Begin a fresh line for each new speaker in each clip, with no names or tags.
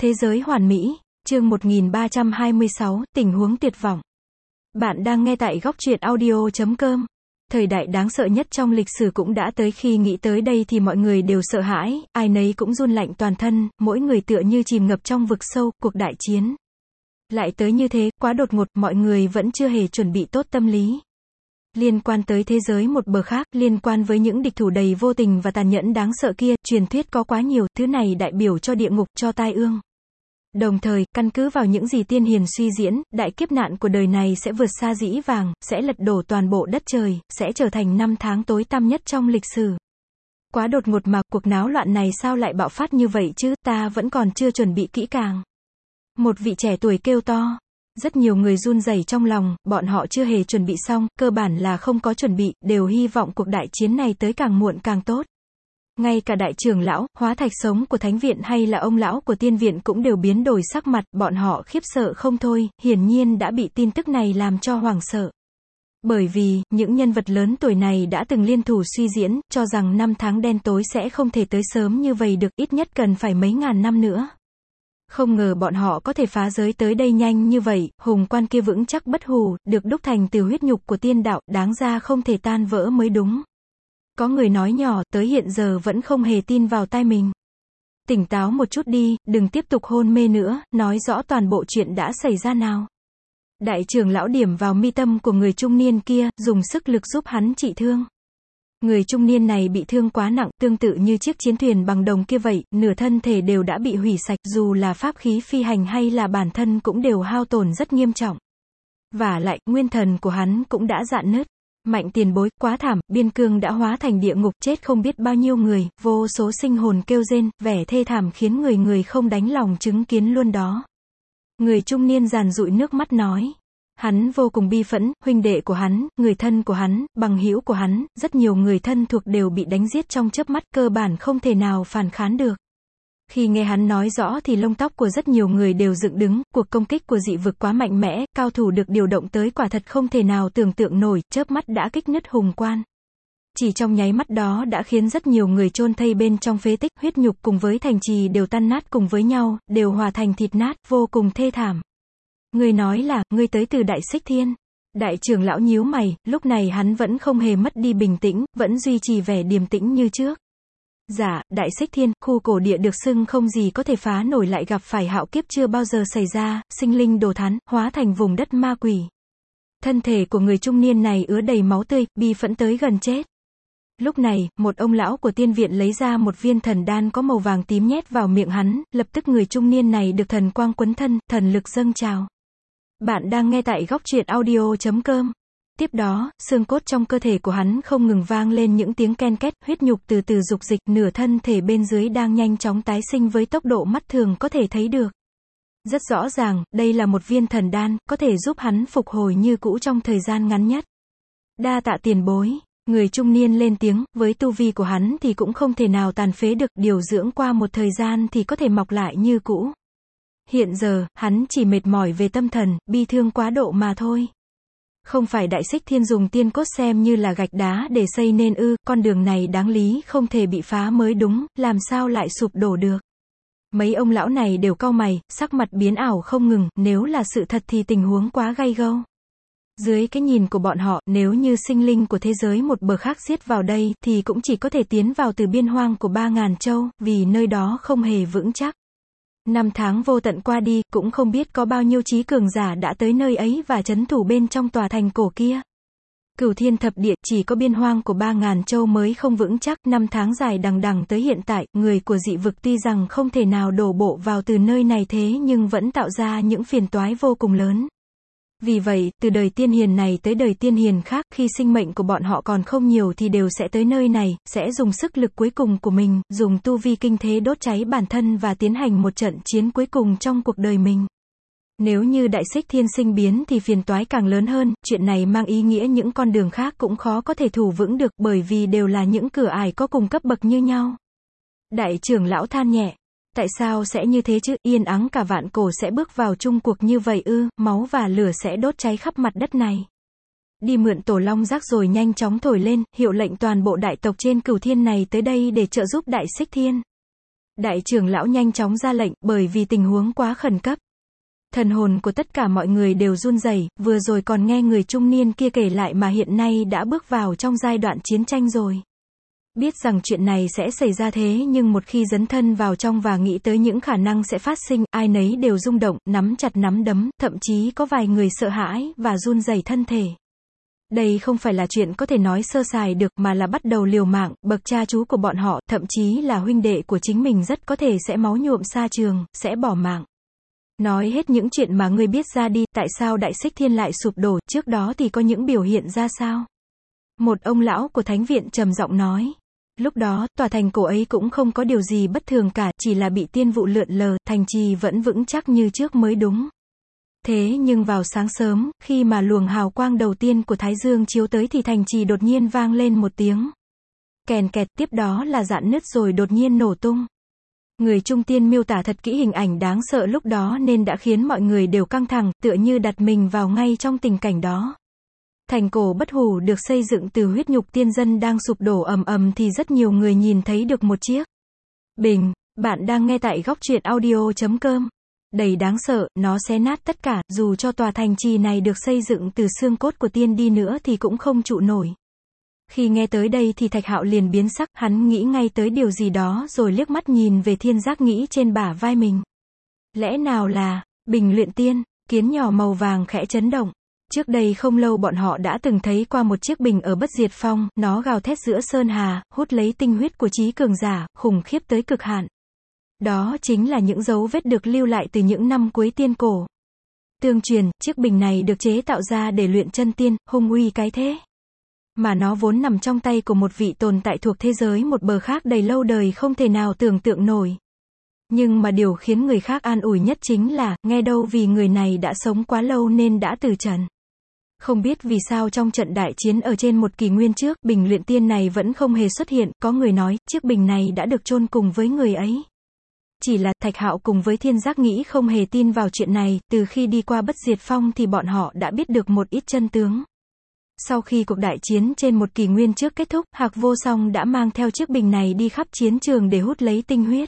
Thế giới hoàn mỹ, chương 1326, tình huống tuyệt vọng. Bạn đang nghe tại góc truyện audio.com. Thời đại đáng sợ nhất trong lịch sử cũng đã tới, khi nghĩ tới đây thì mọi người đều sợ hãi, ai nấy cũng run lạnh toàn thân, mỗi người tựa như chìm ngập trong vực sâu, cuộc đại chiến. Lại tới như thế, quá đột ngột, mọi người vẫn chưa hề chuẩn bị tốt tâm lý. Liên quan tới thế giới một bờ khác, liên quan với những địch thủ đầy vô tình và tàn nhẫn đáng sợ kia, truyền thuyết có quá nhiều, thứ này đại biểu cho địa ngục, cho tai ương. Đồng thời, căn cứ vào những gì tiên hiền suy diễn, đại kiếp nạn của đời này sẽ vượt xa dĩ vàng, sẽ lật đổ toàn bộ đất trời, sẽ trở thành năm tháng tối tăm nhất trong lịch sử. Quá đột ngột mà, cuộc náo loạn này sao lại bạo phát như vậy chứ, ta vẫn còn chưa chuẩn bị kỹ càng. Một vị trẻ tuổi kêu to. Rất nhiều người run rẩy trong lòng, bọn họ chưa hề chuẩn bị xong, cơ bản là không có chuẩn bị, đều hy vọng cuộc đại chiến này tới càng muộn càng tốt. Ngay cả đại trưởng lão, hóa thạch sống của thánh viện hay là ông lão của tiên viện cũng đều biến đổi sắc mặt, bọn họ khiếp sợ không thôi, hiển nhiên đã bị tin tức này làm cho hoảng sợ. Bởi vì, những nhân vật lớn tuổi này đã từng liên thủ suy diễn, cho rằng năm tháng đen tối sẽ không thể tới sớm như vậy được, ít nhất cần phải mấy ngàn năm nữa. Không ngờ bọn họ có thể phá giới tới đây nhanh như vậy, hùng quan kia vững chắc bất hủ, được đúc thành từ huyết nhục của tiên đạo, đáng ra không thể tan vỡ mới đúng. Có người nói nhỏ, tới hiện giờ vẫn không hề tin vào tai mình. Tỉnh táo một chút đi, đừng tiếp tục hôn mê nữa, nói rõ toàn bộ chuyện đã xảy ra nào. Đại trưởng lão điểm vào mi tâm của người trung niên kia, dùng sức lực giúp hắn trị thương. Người trung niên này bị thương quá nặng, tương tự như chiếc chiến thuyền bằng đồng kia vậy, nửa thân thể đều đã bị hủy sạch, dù là pháp khí phi hành hay là bản thân cũng đều hao tổn rất nghiêm trọng. Vả lại, nguyên thần của hắn cũng đã rạn nứt. Mạnh tiền bối, quá thảm, biên cương đã hóa thành địa ngục, chết không biết bao nhiêu người, vô số sinh hồn kêu rên, vẻ thê thảm khiến người không đành lòng chứng kiến luôn đó. Người trung niên giàn dụi nước mắt nói. Hắn vô cùng bi phẫn, huynh đệ của hắn, người thân của hắn, bằng hữu của hắn, rất nhiều người thân thuộc đều bị đánh giết trong chớp mắt, cơ bản không thể nào phản kháng được. Khi nghe hắn nói rõ thì lông tóc của rất nhiều người đều dựng đứng, cuộc công kích của dị vực quá mạnh mẽ, cao thủ được điều động tới quả thật không thể nào tưởng tượng nổi, chớp mắt đã kích nứt hùng quan. Chỉ trong nháy mắt đó đã khiến rất nhiều người chôn thây bên trong phế tích, huyết nhục cùng với thành trì đều tan nát cùng với nhau, đều hòa thành thịt nát, vô cùng thê thảm. Ngươi nói là, ngươi tới từ Đại Xích Thiên. Đại trưởng lão nhíu mày, lúc này hắn vẫn không hề mất đi bình tĩnh, vẫn duy trì vẻ điềm tĩnh như trước. Dạ, Đại Xích Thiên, khu cổ địa được xưng không gì có thể phá nổi lại gặp phải hạo kiếp chưa bao giờ xảy ra, sinh linh đồ thán, hóa thành vùng đất ma quỷ. Thân thể của người trung niên này ứa đầy máu tươi, bi phẫn tới gần chết. Lúc này, một ông lão của tiên viện lấy ra một viên thần đan có màu vàng tím nhét vào miệng hắn, lập tức người trung niên này được thần quang quấn thân, thần lực dâng trào. Bạn đang nghe tại góc truyện audio.com. Tiếp đó, xương cốt trong cơ thể của hắn không ngừng vang lên những tiếng ken két, huyết nhục từ từ dục dịch, nửa thân thể bên dưới đang nhanh chóng tái sinh với tốc độ mắt thường có thể thấy được. Rất rõ ràng, đây là một viên thần đan, có thể giúp hắn phục hồi như cũ trong thời gian ngắn nhất. Đa tạ tiền bối. Người trung niên lên tiếng, với tu vi của hắn thì cũng không thể nào tàn phế được, điều dưỡng qua một thời gian thì có thể mọc lại như cũ. Hiện giờ, hắn chỉ mệt mỏi về tâm thần, bi thương quá độ mà thôi. Không phải Đại Xích Thiên dùng tiên cốt xem như là gạch đá để xây nên ư, con đường này đáng lý không thể bị phá mới đúng, làm sao lại sụp đổ được. Mấy ông lão này đều cau mày, sắc mặt biến ảo không ngừng, nếu là sự thật thì tình huống quá gay gâu. Dưới cái nhìn của bọn họ, nếu như sinh linh của thế giới một bờ khác giết vào đây, thì cũng chỉ có thể tiến vào từ biên hoang của 3.000 châu, vì nơi đó không hề vững chắc. Năm tháng vô tận qua đi, cũng không biết có bao nhiêu trí cường giả đã tới nơi ấy và trấn thủ bên trong tòa thành cổ kia. Cửu thiên thập địa, chỉ có biên hoang của 3.000 châu mới không vững chắc, năm tháng dài đằng đằng tới hiện tại, người của dị vực tuy rằng không thể nào đổ bộ vào từ nơi này thế nhưng vẫn tạo ra những phiền toái vô cùng lớn. Vì vậy, từ đời tiên hiền này tới đời tiên hiền khác, khi sinh mệnh của bọn họ còn không nhiều thì đều sẽ tới nơi này, sẽ dùng sức lực cuối cùng của mình, dùng tu vi kinh thế đốt cháy bản thân và tiến hành một trận chiến cuối cùng trong cuộc đời mình. Nếu như Đại Xích Thiên sinh biến thì phiền toái càng lớn hơn, chuyện này mang ý nghĩa những con đường khác cũng khó có thể thủ vững được, bởi vì đều là những cửa ải có cùng cấp bậc như nhau. Đại trưởng lão than nhẹ. Tại sao sẽ như thế chứ, yên ắng cả vạn cổ sẽ bước vào chung cuộc như vậy ư, máu và lửa sẽ đốt cháy khắp mặt đất này. Đi mượn tổ long giác rồi nhanh chóng thổi lên, hiệu lệnh toàn bộ đại tộc trên cửu thiên này tới đây để trợ giúp Đại Xích Thiên. Đại trưởng lão nhanh chóng ra lệnh, bởi vì tình huống quá khẩn cấp. Thần hồn của tất cả mọi người đều run rẩy, vừa rồi còn nghe người trung niên kia kể lại mà hiện nay đã bước vào trong giai đoạn chiến tranh rồi. Biết rằng chuyện này sẽ xảy ra thế nhưng một khi dấn thân vào trong và nghĩ tới những khả năng sẽ phát sinh, ai nấy đều rung động, nắm chặt nắm đấm, thậm chí có vài người sợ hãi, và run rẩy thân thể. Đây không phải là chuyện có thể nói sơ sài được mà là bắt đầu liều mạng, bậc cha chú của bọn họ, thậm chí là huynh đệ của chính mình rất có thể sẽ máu nhuộm xa trường, sẽ bỏ mạng. Nói hết những chuyện mà ngươi biết ra đi, tại sao Đại Xích Thiên lại sụp đổ, trước đó thì có những biểu hiện ra sao? Một ông lão của thánh viện trầm giọng nói. Lúc đó, tòa thành cổ ấy cũng không có điều gì bất thường cả, chỉ là bị tiên vụ lượn lờ, thành trì vẫn vững chắc như trước mới đúng. Thế nhưng vào sáng sớm, khi mà luồng hào quang đầu tiên của Thái Dương chiếu tới thì thành trì đột nhiên vang lên một tiếng kèn kẹt, tiếp đó là rạn nứt rồi đột nhiên nổ tung. Người trung tiên miêu tả thật kỹ hình ảnh đáng sợ lúc đó nên đã khiến mọi người đều căng thẳng, tựa như đặt mình vào ngay trong tình cảnh đó. Thành cổ Bất Hủ được xây dựng từ huyết nhục tiên dân đang sụp đổ ầm ầm thì rất nhiều người nhìn thấy được một chiếc bình. Bạn đang nghe tại góc truyện audio.com. Đầy đáng sợ, nó xé nát tất cả, dù cho tòa thành trì này được xây dựng từ xương cốt của tiên đi nữa thì cũng không trụ nổi. Khi nghe tới đây thì Thạch Hạo liền biến sắc, hắn nghĩ ngay tới điều gì đó rồi liếc mắt nhìn về thiên giác nghĩ trên bả vai mình. Lẽ nào là bình luyện tiên? Kiến nhỏ màu vàng khẽ chấn động. Trước đây không lâu bọn họ đã từng thấy qua một chiếc bình ở Bất Diệt Phong, nó gào thét giữa sơn hà, hút lấy tinh huyết của trí cường giả, khủng khiếp tới cực hạn. Đó chính là những dấu vết được lưu lại từ những năm cuối tiên cổ. Tương truyền, chiếc bình này được chế tạo ra để luyện chân tiên, hung uy cái thế. Mà nó vốn nằm trong tay của một vị tồn tại thuộc thế giới một bờ khác đầy lâu đời không thể nào tưởng tượng nổi. Nhưng mà điều khiến người khác an ủi nhất chính là, nghe đâu vì người này đã sống quá lâu nên đã từ trần. Không biết vì sao trong trận đại chiến ở trên một kỷ nguyên trước, bình luyện tiên này vẫn không hề xuất hiện, có người nói, chiếc bình này đã được chôn cùng với người ấy. Chỉ là, Thạch Hạo cùng với thiên giác nghĩ không hề tin vào chuyện này, từ khi đi qua Bất Diệt Phong thì bọn họ đã biết được một ít chân tướng. Sau khi cuộc đại chiến trên một kỷ nguyên trước kết thúc, Hạc Vô Song đã mang theo chiếc bình này đi khắp chiến trường để hút lấy tinh huyết.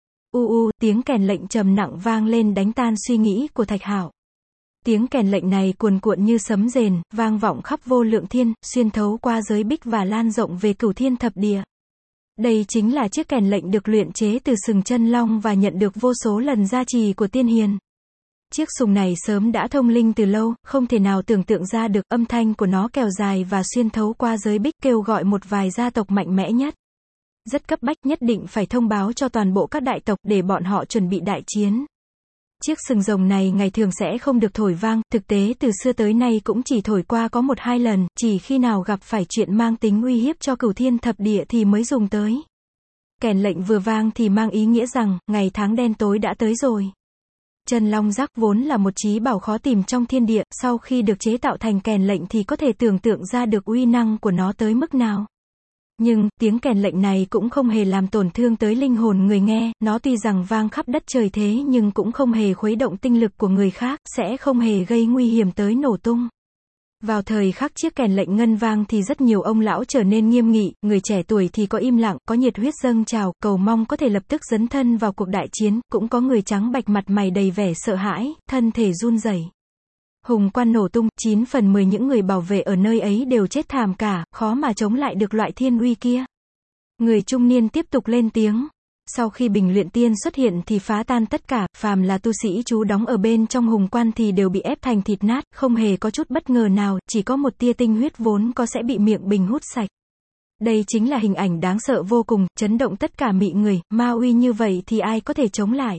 Tiếng kèn lệnh trầm nặng vang lên đánh tan suy nghĩ của Thạch Hạo. Tiếng kèn lệnh này cuồn cuộn như sấm rền, vang vọng khắp vô lượng thiên, xuyên thấu qua giới bích và lan rộng về cửu thiên thập địa. Đây chính là chiếc kèn lệnh được luyện chế từ sừng chân long và nhận được vô số lần gia trì của tiên hiền. Chiếc sùng này sớm đã thông linh từ lâu, không thể nào tưởng tượng ra được, âm thanh của nó kéo dài và xuyên thấu qua giới bích kêu gọi một vài gia tộc mạnh mẽ nhất. Rất cấp bách, nhất định phải thông báo cho toàn bộ các đại tộc để bọn họ chuẩn bị đại chiến. Chiếc sừng rồng này ngày thường sẽ không được thổi vang, thực tế từ xưa tới nay cũng chỉ thổi qua có 1-2 lần, chỉ khi nào gặp phải chuyện mang tính uy hiếp cho cửu thiên thập địa thì mới dùng tới. Kèn lệnh vừa vang thì mang ý nghĩa rằng, ngày tháng đen tối đã tới rồi. Chân long giác vốn là một chí bảo khó tìm trong thiên địa, sau khi được chế tạo thành kèn lệnh thì có thể tưởng tượng ra được uy năng của nó tới mức nào. Nhưng, tiếng kèn lệnh này cũng không hề làm tổn thương tới linh hồn người nghe, nó tuy rằng vang khắp đất trời thế nhưng cũng không hề khuấy động tinh lực của người khác, sẽ không hề gây nguy hiểm tới nổ tung. Vào thời khắc chiếc kèn lệnh ngân vang thì rất nhiều ông lão trở nên nghiêm nghị, người trẻ tuổi thì có im lặng, có nhiệt huyết dâng trào, cầu mong có thể lập tức dấn thân vào cuộc đại chiến, cũng có người trắng bạch mặt mày đầy vẻ sợ hãi, thân thể run rẩy. Hùng quan nổ tung, 9 phần 10 những người bảo vệ ở nơi ấy đều chết thảm cả, khó mà chống lại được loại thiên uy kia. Người trung niên tiếp tục lên tiếng. Sau khi bình luyện tiên xuất hiện thì phá tan tất cả, phàm là tu sĩ trú đóng ở bên trong hùng quan thì đều bị ép thành thịt nát, không hề có chút bất ngờ nào, chỉ có một tia tinh huyết vốn có sẽ bị miệng bình hút sạch. Đây chính là hình ảnh đáng sợ vô cùng, chấn động tất cả mị người, ma uy như vậy thì ai có thể chống lại.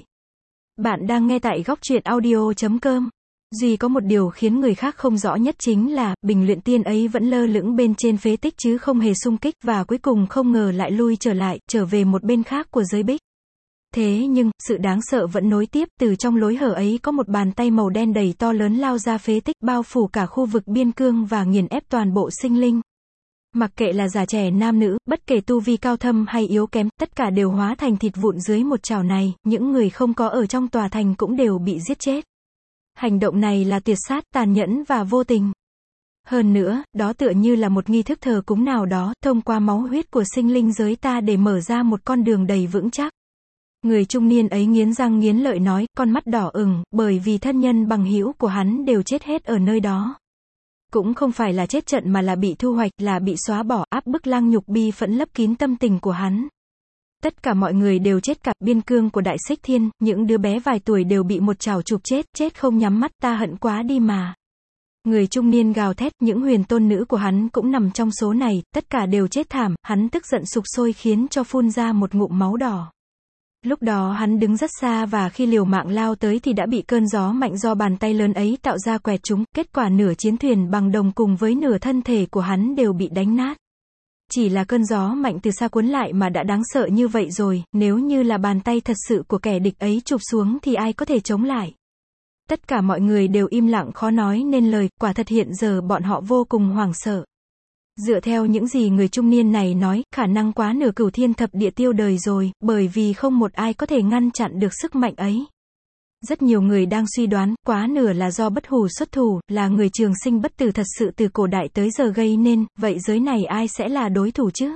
Bạn đang nghe tại góc truyện audio.com. Duy có một điều khiến người khác không rõ nhất chính là, bình luyện tiên ấy vẫn lơ lửng bên trên phế tích chứ không hề xung kích và cuối cùng không ngờ lại lui trở lại, trở về một bên khác của giới bích. Thế nhưng, sự đáng sợ vẫn nối tiếp, từ trong lối hở ấy có một bàn tay màu đen đầy to lớn lao ra phế tích bao phủ cả khu vực biên cương và nghiền ép toàn bộ sinh linh. Mặc kệ là già trẻ nam nữ, bất kể tu vi cao thâm hay yếu kém, tất cả đều hóa thành thịt vụn dưới một chảo này, những người không có ở trong tòa thành cũng đều bị giết chết. Hành động này là tuyệt sát, tàn nhẫn và vô tình. Hơn nữa, đó tựa như là một nghi thức thờ cúng nào đó, thông qua máu huyết của sinh linh giới ta để mở ra một con đường đầy vững chắc. Người trung niên ấy nghiến răng nghiến lợi nói, con mắt đỏ ửng, bởi vì thân nhân bằng hữu của hắn đều chết hết ở nơi đó. Cũng không phải là chết trận mà là bị thu hoạch, là bị xóa bỏ, áp bức lang nhục bi phẫn lấp kín tâm tình của hắn. Tất cả mọi người đều chết cả, biên cương của Đại Xích Thiên, những đứa bé vài tuổi đều bị một chảo chụp chết, chết không nhắm mắt, ta hận quá đi mà. Người trung niên gào thét, những huyền tôn nữ của hắn cũng nằm trong số này, tất cả đều chết thảm, hắn tức giận sục sôi khiến cho phun ra một ngụm máu đỏ. Lúc đó hắn đứng rất xa và khi liều mạng lao tới thì đã bị cơn gió mạnh do bàn tay lớn ấy tạo ra quẹt trúng, kết quả nửa chiến thuyền bằng đồng cùng với nửa thân thể của hắn đều bị đánh nát. Chỉ là cơn gió mạnh từ xa cuốn lại mà đã đáng sợ như vậy rồi, nếu như là bàn tay thật sự của kẻ địch ấy chụp xuống thì ai có thể chống lại. Tất cả mọi người đều im lặng khó nói nên lời, quả thật hiện giờ bọn họ vô cùng hoảng sợ. Dựa theo những gì người trung niên này nói, khả năng quá nửa cửu thiên thập địa tiêu đời rồi, bởi vì không một ai có thể ngăn chặn được sức mạnh ấy. Rất nhiều người đang suy đoán, quá nửa là do bất hủ xuất thủ, là người trường sinh bất tử thật sự từ cổ đại tới giờ gây nên, vậy giới này ai sẽ là đối thủ chứ?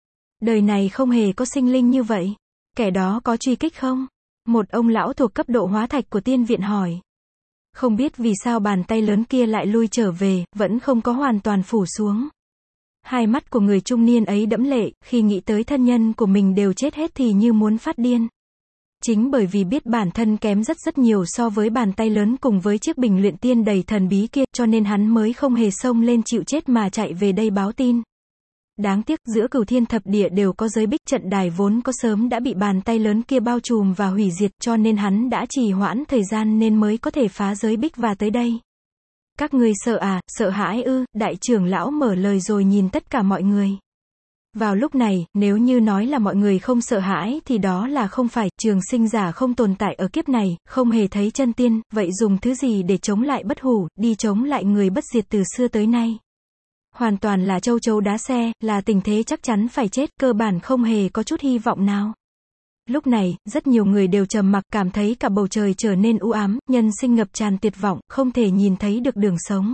Đời này không hề có sinh linh như vậy. Kẻ đó có truy kích không? Một ông lão thuộc cấp độ hóa thạch của tiên viện hỏi. Không biết vì sao bàn tay lớn kia lại lui trở về, vẫn không có hoàn toàn phủ xuống. Hai mắt của người trung niên ấy đẫm lệ, khi nghĩ tới thân nhân của mình đều chết hết thì như muốn phát điên. Chính bởi vì biết bản thân kém rất nhiều so với bàn tay lớn cùng với chiếc bình luyện tiên đầy thần bí kia, cho nên hắn mới không hề xông lên chịu chết mà chạy về đây báo tin. Đáng tiếc, giữa cửu thiên thập địa đều có giới bích, trận đài vốn có sớm đã bị bàn tay lớn kia bao trùm và hủy diệt, cho nên hắn đã trì hoãn thời gian nên mới có thể phá giới bích và tới đây. Các ngươi sợ à, sợ hãi ư? Đại trưởng lão mở lời rồi nhìn tất cả mọi người. Vào lúc này, nếu như nói là mọi người không sợ hãi thì đó là không phải, trường sinh giả không tồn tại ở kiếp này, không hề thấy chân tiên, vậy dùng thứ gì để chống lại bất hủ, đi chống lại người bất diệt từ xưa tới nay. Hoàn toàn là châu chấu đá xe, là tình thế chắc chắn phải chết, cơ bản không hề có chút hy vọng nào. Lúc này, rất nhiều người đều trầm mặc, cảm thấy cả bầu trời trở nên u ám, nhân sinh ngập tràn tuyệt vọng, không thể nhìn thấy được đường sống.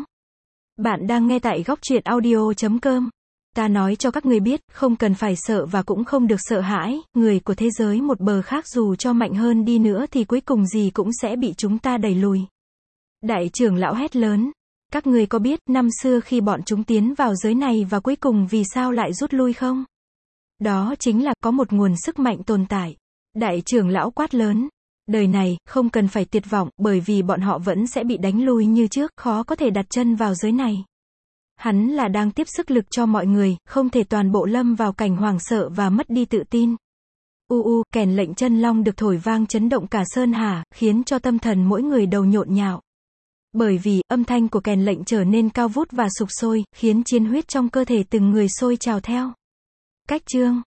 Bạn đang nghe tại góc truyện audio.com. Ta nói cho các người biết, không cần phải sợ và cũng không được sợ hãi, người của thế giới một bờ khác dù cho mạnh hơn đi nữa thì cuối cùng gì cũng sẽ bị chúng ta đẩy lùi. Đại trưởng lão hét lớn. Các người có biết, năm xưa khi bọn chúng tiến vào giới này và cuối cùng vì sao lại rút lui không? Đó chính là, có một nguồn sức mạnh tồn tại. Đại trưởng lão quát lớn. Đời này, không cần phải tuyệt vọng, bởi vì bọn họ vẫn sẽ bị đánh lui như trước, khó có thể đặt chân vào giới này. Hắn là đang tiếp sức lực cho mọi người, không thể toàn bộ lâm vào cảnh hoảng sợ và mất đi tự tin. Kèn lệnh chân long được thổi vang chấn động cả sơn hà, khiến cho tâm thần mỗi người đầu nhộn nhạo. Bởi vì, âm thanh của kèn lệnh trở nên cao vút và sục sôi, khiến chiến huyết trong cơ thể từng người sôi trào theo. Cách chương